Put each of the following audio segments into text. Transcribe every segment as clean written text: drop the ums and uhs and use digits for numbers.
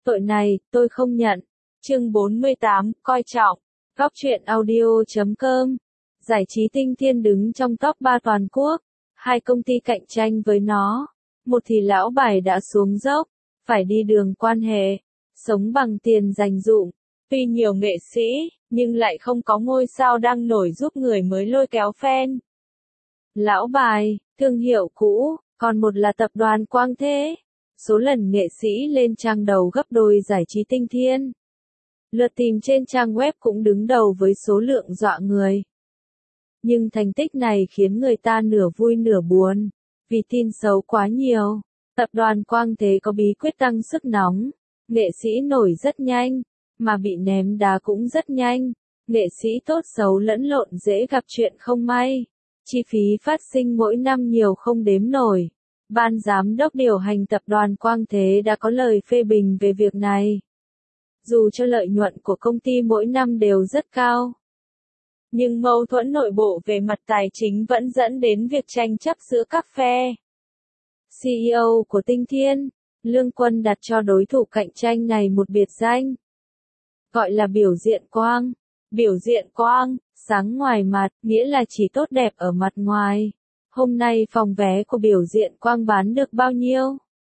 Tội này, tôi không nhận. Chương 48, coi trọng. Góc truyện audio.com. Giải trí Tinh Thiên đứng trong top 3 toàn quốc. Hai công ty cạnh tranh với nó. Một thì lão bài đã xuống dốc, phải đi đường quan hệ, sống bằng tiền dành dụm. Tuy nhiều nghệ sĩ, nhưng lại không có ngôi sao đang nổi giúp người mới lôi kéo fan. Lão bài, thương hiệu cũ, còn một là tập đoàn Quang Thế. Số lần nghệ sĩ lên trang đầu gấp đôi Giải trí Tinh Thiên. Lượt tìm trên trang web cũng đứng đầu với số lượng dọa người. Nhưng thành tích này khiến người ta nửa vui nửa buồn, vì tin xấu quá nhiều. Tập đoàn Quang Thế có bí quyết tăng sức nóng. Nghệ sĩ nổi rất nhanh, mà bị ném đá cũng rất nhanh. Nghệ sĩ tốt xấu lẫn lộn dễ gặp chuyện không may. Chi phí phát sinh mỗi năm nhiều không đếm nổi. Ban giám đốc điều hành tập đoàn Quang Thế đã có lời phê bình về việc này. Dù cho lợi nhuận của công ty mỗi năm đều rất cao, nhưng mâu thuẫn nội bộ về mặt tài chính vẫn dẫn đến việc tranh chấp giữa các phe. CEO của Tinh Thiên, Lương Quân đặt cho đối thủ cạnh tranh này một biệt danh, gọi là biểu diện quang. Biểu diện quang, sáng ngoài mặt, nghĩa là chỉ tốt đẹp ở mặt ngoài. Hôm nay phòng vé của biểu diện quang bán được bao nhiêu?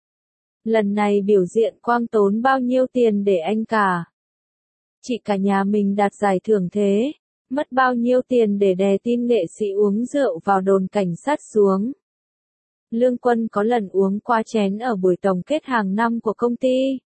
Lần này biểu diện quang tốn bao nhiêu tiền để anh cả? Chị cả nhà mình đạt giải thưởng thế, mất bao nhiêu tiền để đè tin nghệ sĩ uống rượu vào đồn cảnh sát xuống? Lương Quân có lần uống qua chén ở buổi tổng kết hàng năm của công ty.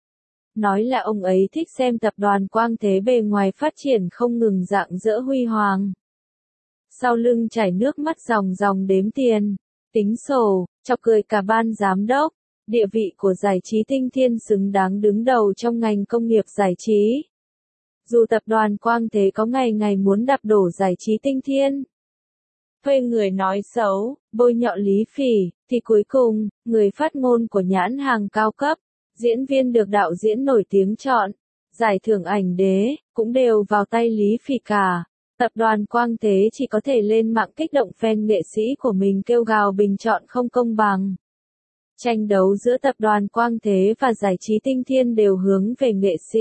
Nói là ông ấy thích xem tập đoàn Quang Thế bề ngoài phát triển không ngừng rạng rỡ huy hoàng. Sau lưng chảy nước mắt ròng ròng đếm tiền, tính sổ, chọc cười cả ban giám đốc. Địa vị của Giải trí Tinh Thiên xứng đáng đứng đầu trong ngành công nghiệp giải trí. Dù tập đoàn Quang Thế có ngày ngày muốn đạp đổ Giải trí Tinh Thiên, thuê người nói xấu, bôi nhọ Lý Phỉ, thì cuối cùng, người phát ngôn của nhãn hàng cao cấp, diễn viên được đạo diễn nổi tiếng chọn, giải thưởng ảnh đế, cũng đều vào tay Lý Phỉ cả. Tập đoàn Quang Thế chỉ có thể lên mạng kích động fan nghệ sĩ của mình kêu gào bình chọn không công bằng. Tranh đấu giữa tập đoàn Quang Thế và Giải trí Tinh Thiên đều hướng về nghệ sĩ.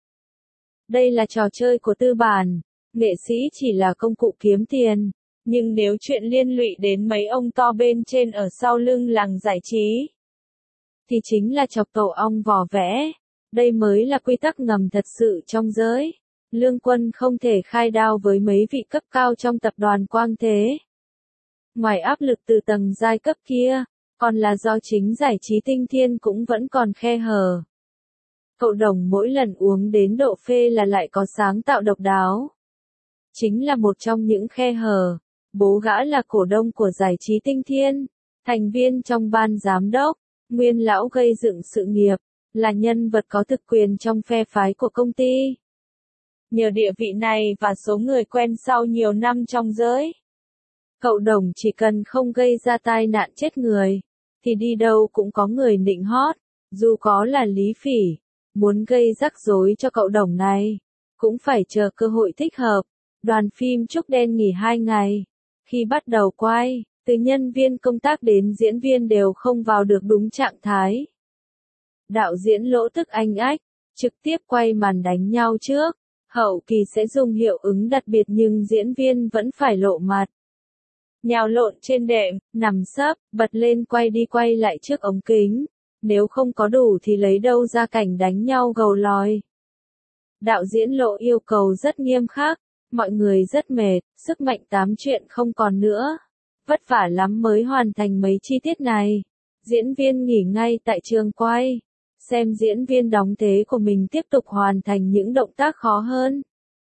Đây là trò chơi của tư bản, nghệ sĩ chỉ là công cụ kiếm tiền. Nhưng nếu chuyện liên lụy đến mấy ông to bên trên ở sau lưng làng giải trí, thì chính là chọc tổ ong vò vẽ. Đây mới là quy tắc ngầm thật sự trong giới. Lương Quân không thể khai đao với mấy vị cấp cao trong tập đoàn Quang Thế. Ngoài áp lực từ tầng giai cấp kia, còn là do chính Giải trí Tinh Thiên cũng vẫn còn khe hở. Cậu Đồng mỗi lần uống đến độ phê là lại có sáng tạo độc đáo. Chính là một trong những khe hở. Bố gã là cổ đông của Giải trí Tinh Thiên, thành viên trong ban giám đốc, nguyên lão gây dựng sự nghiệp, là nhân vật có thực quyền trong phe phái của công ty. Nhờ địa vị này và số người quen sau nhiều năm trong giới, cậu Đồng chỉ cần không gây ra tai nạn chết người, thì đi đâu cũng có người nịnh hót. Dù có là Lý Phỉ, muốn gây rắc rối cho cậu Đồng này, cũng phải chờ cơ hội thích hợp. Đoàn phim Trúc Đen nghỉ 2 ngày. Khi bắt đầu quay, từ nhân viên công tác đến diễn viên đều không vào được đúng trạng thái. Đạo diễn Lỗ tức anh ách, trực tiếp quay màn đánh nhau trước. Hậu kỳ sẽ dùng hiệu ứng đặc biệt nhưng diễn viên vẫn phải lộ mặt. Nhào lộn trên đệm, nằm sấp, bật lên quay đi quay lại trước ống kính. Nếu không có đủ thì lấy đâu ra cảnh đánh nhau gầu lòi. Đạo diễn Lộ yêu cầu rất nghiêm khắc. Mọi người rất mệt, sức mạnh tám chuyện không còn nữa. Vất vả lắm mới hoàn thành mấy chi tiết này. Diễn viên nghỉ ngay tại trường quay. Xem diễn viên đóng thế của mình tiếp tục hoàn thành những động tác khó hơn.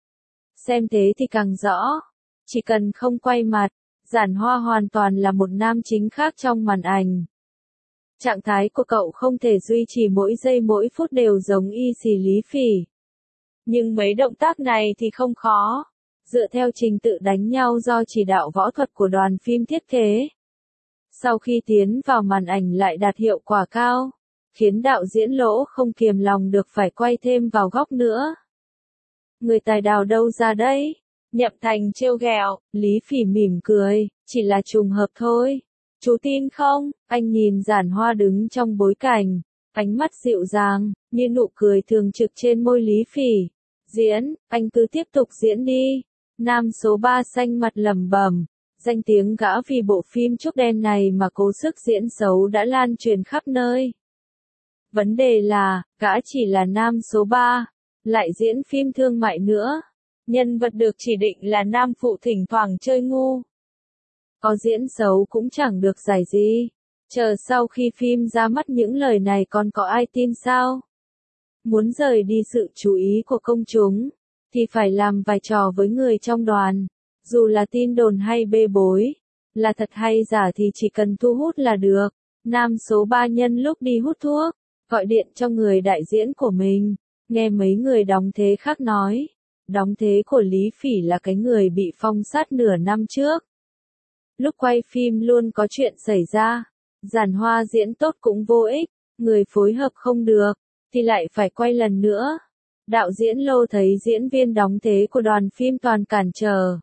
Xem thế thì càng rõ. Chỉ cần không quay mặt, Giản Hoa hoàn toàn là một nam chính khác trong màn ảnh. Trạng thái của cậu không thể duy trì mỗi giây mỗi phút đều giống y xì Lý Phỉ. Nhưng mấy động tác này thì không khó. Dựa theo trình tự đánh nhau do chỉ đạo võ thuật của đoàn phim thiết kế. Sau khi tiến vào màn ảnh lại đạt hiệu quả cao, khiến đạo diễn Lỗ không kiềm lòng được phải quay thêm vào góc nữa. Người tài đào đâu ra đấy? Nhậm Thành trêu ghẹo, Lý Phỉ mỉm cười, chỉ là trùng hợp thôi. Chú tin không? Anh nhìn Giản Hoa đứng trong bối cảnh, Ánh mắt dịu dàng, như nụ cười thường trực trên môi Lý Phỉ. Diễn, anh cứ tiếp tục diễn đi. Nam số 3 xanh mặt lẩm bẩm. Danh tiếng gã vì bộ phim Trúc Đen này mà cố sức diễn xấu đã lan truyền khắp nơi. Vấn đề là, gã chỉ là nam số 3, lại diễn phim thương mại nữa. Nhân vật được chỉ định là nam phụ thỉnh thoảng chơi ngu. Có diễn xấu cũng chẳng được giải gì. Chờ sau khi phim ra mắt những lời này còn có ai tin sao? Muốn rời đi sự chú ý của công chúng, thì phải làm vài trò với người trong đoàn. Dù là tin đồn hay bê bối, là thật hay giả thì chỉ cần thu hút là được. Nam số 3 nhân lúc đi hút thuốc, gọi điện cho người đại diễn của mình, nghe mấy người đóng thế khác nói. Đóng thế của Lý Phỉ là cái người bị phong sát nửa năm trước. Lúc quay phim luôn có chuyện xảy ra, Giản Hoa diễn tốt cũng vô ích, người phối hợp không được, thì lại phải quay lần nữa. Đạo diễn Lô thấy diễn viên đóng thế của đoàn phim toàn cản trở.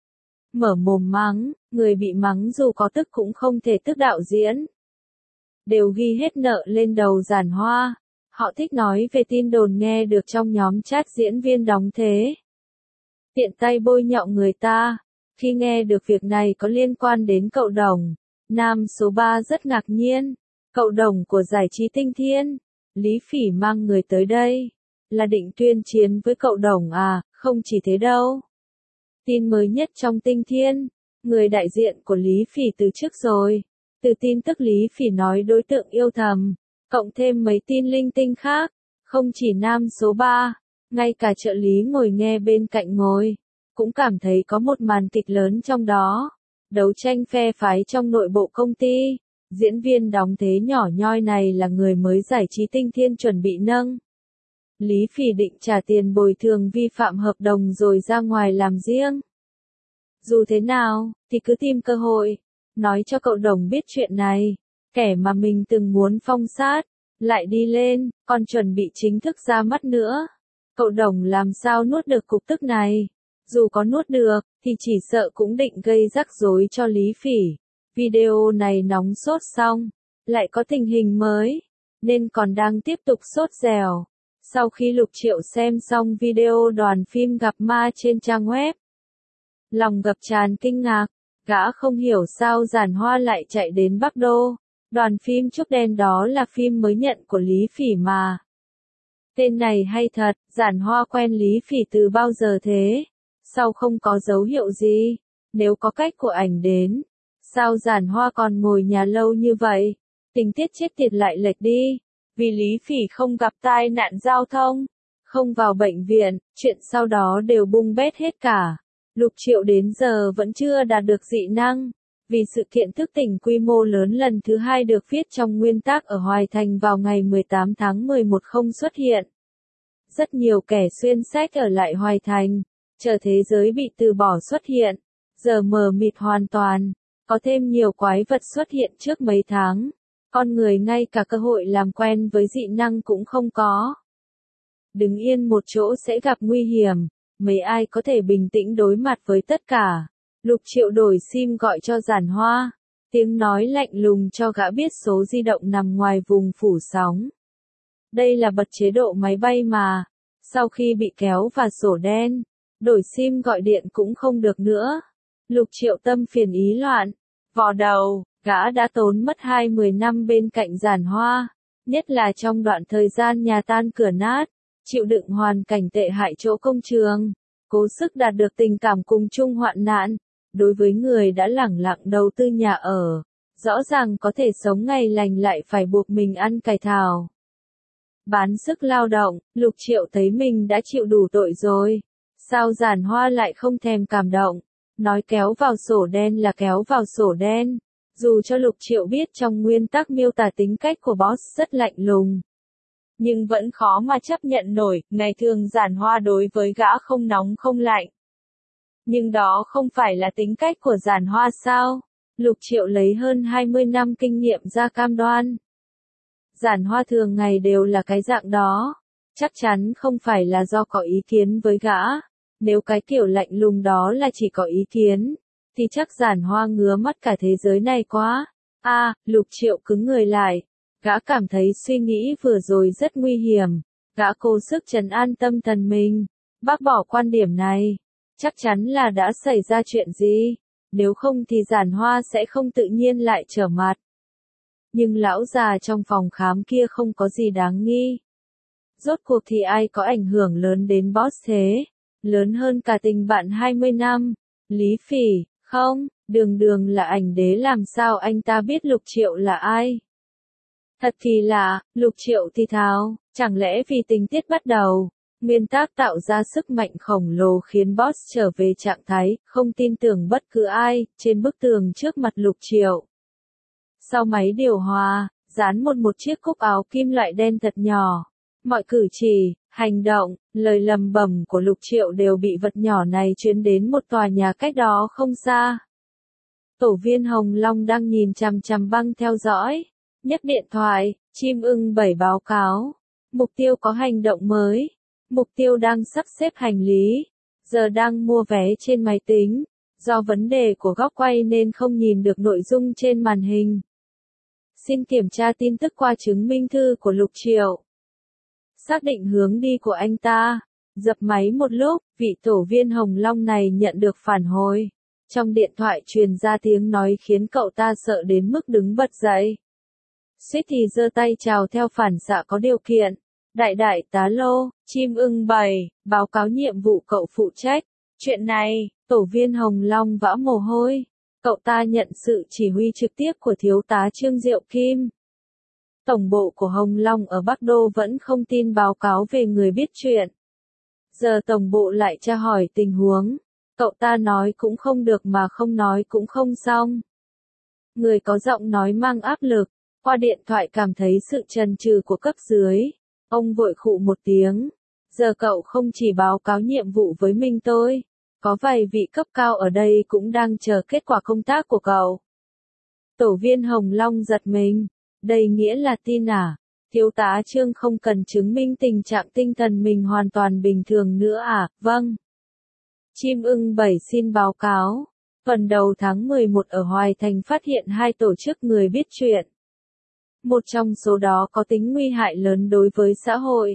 Mở mồm mắng, người bị mắng dù có tức cũng không thể tức đạo diễn. Đều ghi hết nợ lên đầu Giản Hoa. Họ thích nói về tin đồn nghe được trong nhóm chat diễn viên đóng thế. Tiện tay bôi nhọ người ta. Khi nghe được việc này có liên quan đến cậu Đồng, nam số 3 rất ngạc nhiên. Cậu Đồng của giải trí Tinh Thiên. Lý Phỉ mang người tới đây là định tuyên chiến với cậu Đồng à? Không chỉ thế đâu. Tin mới nhất trong Tinh Thiên, người đại diện của Lý Phỉ từ chức rồi. Từ tin tức Lý Phỉ nói đối tượng yêu thầm, cộng thêm mấy tin linh tinh khác, không chỉ nam số 3, ngay cả trợ lý ngồi nghe bên cạnh ngồi, cũng cảm thấy có một màn kịch lớn trong đó. Đấu tranh phe phái trong nội bộ công ty. Diễn viên đóng thế nhỏ nhoi này là người mới giải trí Tinh Thiên chuẩn bị nâng. Lý Phỉ định trả tiền bồi thường vi phạm hợp đồng rồi ra ngoài làm riêng. Dù thế nào, thì cứ tìm cơ hội, nói cho cậu Đồng biết chuyện này. Kẻ mà mình từng muốn phong sát, lại đi lên, còn chuẩn bị chính thức ra mắt nữa. Cậu Đồng làm sao nuốt được cục tức này? Dù có nuốt được, thì chỉ sợ cũng định gây rắc rối cho Lý Phỉ. Video này nóng sốt xong, lại có tình hình mới, nên còn đang tiếp tục sốt dẻo. Sau khi Lục Triệu xem xong video đoàn phim gặp ma trên trang web, lòng ngập tràn kinh ngạc, gã không hiểu sao Giản Hoa lại chạy đến Bắc Đô. Đoàn phim Trúc Đen đó là phim mới nhận của Lý Phỉ mà. Tên này hay thật, Giản Hoa quen Lý Phỉ từ bao giờ thế? Sao không có dấu hiệu gì? Nếu có cách của ảnh đến, sao Giản Hoa còn ngồi nhà lâu như vậy? Tình tiết chết tiệt lại lệch đi. Vì Lý Phỉ không gặp tai nạn giao thông, không vào bệnh viện, chuyện sau đó đều bung bét hết cả. Lục Triệu đến giờ vẫn chưa đạt được dị năng, vì sự kiện thức tỉnh quy mô lớn lần thứ 2 được viết trong nguyên tắc ở Hoài Thành vào ngày 18 tháng 11 không xuất hiện. Rất nhiều kẻ xuyên sách ở lại Hoài Thành, chờ thế giới bị từ bỏ xuất hiện, giờ mờ mịt hoàn toàn, có thêm nhiều quái vật xuất hiện trước mấy tháng. Con người ngay cả cơ hội làm quen với dị năng cũng không có. Đứng yên một chỗ sẽ gặp nguy hiểm, mấy ai có thể bình tĩnh đối mặt với tất cả. Lục Triệu đổi sim gọi cho Giản Hoa, tiếng nói lạnh lùng cho gã biết số di động nằm ngoài vùng phủ sóng. Đây là bật chế độ máy bay mà, sau khi bị kéo vào sổ đen, đổi sim gọi điện cũng không được nữa. Lục Triệu tâm phiền ý loạn, vò đầu. Gã đã tốn mất 20 năm bên cạnh Giản Hoa, nhất là trong đoạn thời gian nhà tan cửa nát, chịu đựng hoàn cảnh tệ hại chỗ công trường, cố sức đạt được tình cảm cùng chung hoạn nạn. Đối với người đã lẳng lặng đầu tư nhà ở, rõ ràng có thể sống ngày lành lại phải buộc mình ăn cải thảo. Bán sức lao động, Lục Triệu thấy mình đã chịu đủ tội rồi. Sao Giản Hoa lại không thèm cảm động, nói kéo vào sổ đen là kéo vào sổ đen. Dù cho Lục Triệu biết trong nguyên tắc miêu tả tính cách của boss rất lạnh lùng, nhưng vẫn khó mà chấp nhận nổi. Ngày thường Giản Hoa đối với gã không nóng không lạnh. Nhưng đó không phải là tính cách của Giản Hoa sao? Lục Triệu lấy hơn 20 năm kinh nghiệm ra cam đoan. Giản Hoa thường ngày đều là cái dạng đó. Chắc chắn không phải là do có ý kiến với gã. Nếu cái kiểu lạnh lùng đó là chỉ có ý kiến, thì chắc Giản Hoa ngứa mắt cả thế giới này quá. Lục Triệu cứng người lại. Gã cảm thấy suy nghĩ vừa rồi rất nguy hiểm. Gã cố sức trấn an tâm thần mình. Bác bỏ quan điểm này. Chắc chắn là đã xảy ra chuyện gì. Nếu không thì Giản Hoa sẽ không tự nhiên lại trở mặt. Nhưng lão già trong phòng khám kia không có gì đáng nghi. Rốt cuộc thì ai có ảnh hưởng lớn đến boss thế? Lớn hơn cả tình bạn 20 năm. Lý Phỉ, không, đường đường là ảnh đế, làm sao anh ta biết Lục Triệu là ai? Thật thì lạ, Lục Triệu thì thào, chẳng lẽ vì tình tiết bắt đầu, nguyên tác tạo ra sức mạnh khổng lồ khiến boss trở về trạng thái, không tin tưởng bất cứ ai, trên bức tường trước mặt Lục Triệu. Sau máy điều hòa, dán một chiếc cúc áo kim loại đen thật nhỏ. Mọi cử chỉ, hành động, lời lầm bầm của Lục Triệu đều bị vật nhỏ này truyền đến một tòa nhà cách đó không xa. Tổ viên Hồng Long đang nhìn chằm chằm băng theo dõi. Nhấc điện thoại, chim ưng 7 báo cáo. Mục tiêu có hành động mới. Mục tiêu đang sắp xếp hành lý. Giờ đang mua vé trên máy tính. Do vấn đề của góc quay nên không nhìn được nội dung trên màn hình. Xin kiểm tra tin tức qua chứng minh thư của Lục Triệu. Xác định hướng đi của anh ta. Dập máy một lúc, vị tổ viên Hồng Long này nhận được phản hồi. Trong điện thoại truyền ra tiếng nói khiến cậu ta sợ đến mức đứng bật dậy. Suýt thì giơ tay chào theo phản xạ có điều kiện. Đại tá Lô, chim ưng 7, báo cáo nhiệm vụ cậu phụ trách. Chuyện này, tổ viên Hồng Long vã mồ hôi. Cậu ta nhận sự chỉ huy trực tiếp của thiếu tá Trương Diệu Kim. Tổng bộ của Hồng Long ở Bắc Đô vẫn không tin báo cáo về người biết chuyện. Giờ tổng bộ lại tra hỏi tình huống. Cậu ta nói cũng không được mà không nói cũng không xong. Người có giọng nói mang áp lực. Qua điện thoại cảm thấy sự chần chừ của cấp dưới. Ông vội khụ một tiếng. Giờ cậu không chỉ báo cáo nhiệm vụ với mình tôi. Có vài vị cấp cao ở đây cũng đang chờ kết quả công tác của cậu. Tổ viên Hồng Long giật mình. Đây nghĩa là tin à? Thiếu tá Trương không cần chứng minh tình trạng tinh thần mình hoàn toàn bình thường nữa à? Vâng. Chim ưng 7 xin báo cáo. Tuần đầu tháng 11 ở Hoài Thành phát hiện 2 tổ chức người biết chuyện. Một trong số đó có tính nguy hại lớn đối với xã hội.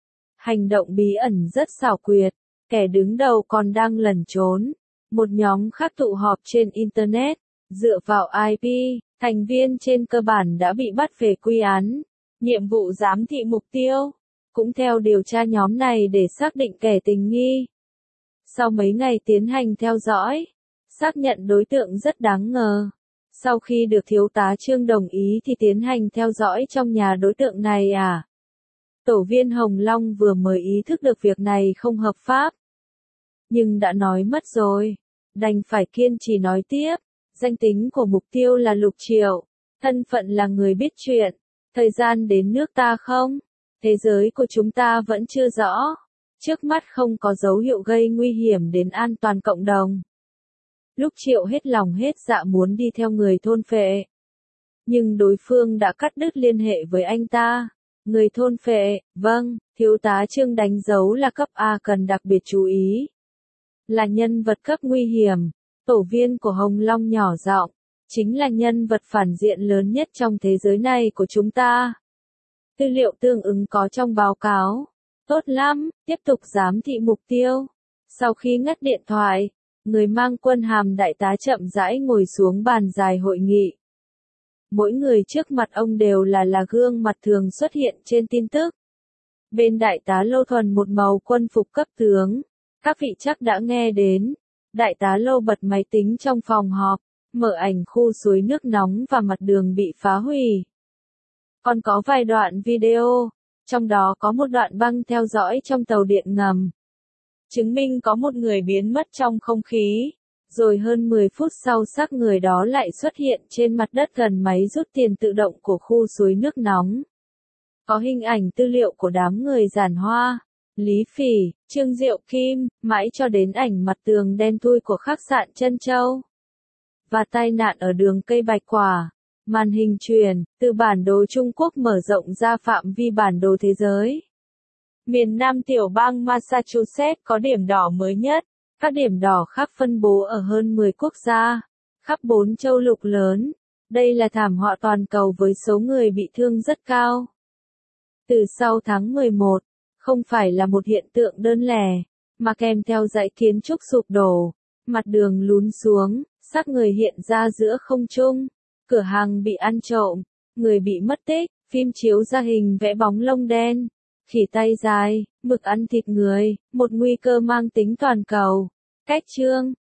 Hành động bí ẩn rất xảo quyệt. Kẻ đứng đầu còn đang lẩn trốn. Một nhóm khác tụ họp trên Internet. Dựa vào IP, thành viên trên cơ bản đã bị bắt về quy án. Nhiệm vụ giám thị mục tiêu. Cũng theo điều tra nhóm này để xác định kẻ tình nghi. Sau mấy ngày tiến hành theo dõi, xác nhận đối tượng rất đáng ngờ. Sau khi được thiếu tá Trương đồng ý thì tiến hành theo dõi trong nhà đối tượng này à? Tổ viên Hồng Long vừa mới ý thức được việc này không hợp pháp. Nhưng đã nói mất rồi. Đành phải kiên trì nói tiếp. Danh tính của mục tiêu là Lục Triệu. Thân phận là người biết chuyện. Thời gian đến nước ta không? Thế giới của chúng ta vẫn chưa rõ. Trước mắt không có dấu hiệu gây nguy hiểm đến an toàn cộng đồng. Lục Triệu hết lòng hết dạ muốn đi theo người thôn phệ. Nhưng đối phương đã cắt đứt liên hệ với anh ta. Người thôn phệ, vâng, thiếu tá Trương đánh dấu là cấp A cần đặc biệt chú ý. Là nhân vật cấp nguy hiểm. Tổ viên của Hồng Long nhỏ giọng, chính là nhân vật phản diện lớn nhất trong thế giới này của chúng ta. Tư liệu tương ứng có trong báo cáo. Tốt lắm, tiếp tục giám thị mục tiêu. Sau khi ngắt điện thoại, người mang quân hàm đại tá chậm rãi ngồi xuống bàn dài hội nghị. Mỗi người trước mặt ông đều là gương mặt thường xuất hiện trên tin tức. Bên đại tá Lô Thuần một màu quân phục cấp tướng. Các vị chắc đã nghe đến. Đại tá Lô bật máy tính trong phòng họp, mở ảnh khu suối nước nóng và mặt đường bị phá hủy. Còn có vài đoạn video, trong đó có một đoạn băng theo dõi trong tàu điện ngầm. Chứng minh có một người biến mất trong không khí, rồi hơn 10 phút sau xác người đó lại xuất hiện trên mặt đất gần máy rút tiền tự động của khu suối nước nóng. Có hình ảnh tư liệu của đám người Giản Hoa, Lý Phỉ, Trương Diệu Kim, mãi cho đến ảnh mặt tường đen thui của khách sạn Trân Châu. Và tai nạn ở đường cây Bạch Quả. Màn hình truyền, từ bản đồ Trung Quốc mở rộng ra phạm vi bản đồ thế giới. Miền Nam tiểu bang Massachusetts có điểm đỏ mới nhất. Các điểm đỏ khác phân bố ở hơn 10 quốc gia, khắp 4 châu lục lớn. Đây là thảm họa toàn cầu với số người bị thương rất cao. Từ sau tháng 11, không phải là một hiện tượng đơn lẻ, mà kèm theo dãy kiến trúc sụp đổ, mặt đường lún xuống, xác người hiện ra giữa không trung, cửa hàng bị ăn trộm, người bị mất tích, phim chiếu ra hình vẽ bóng lông đen, khỉ tay dài, mực ăn thịt người, một nguy cơ mang tính toàn cầu. Cách chương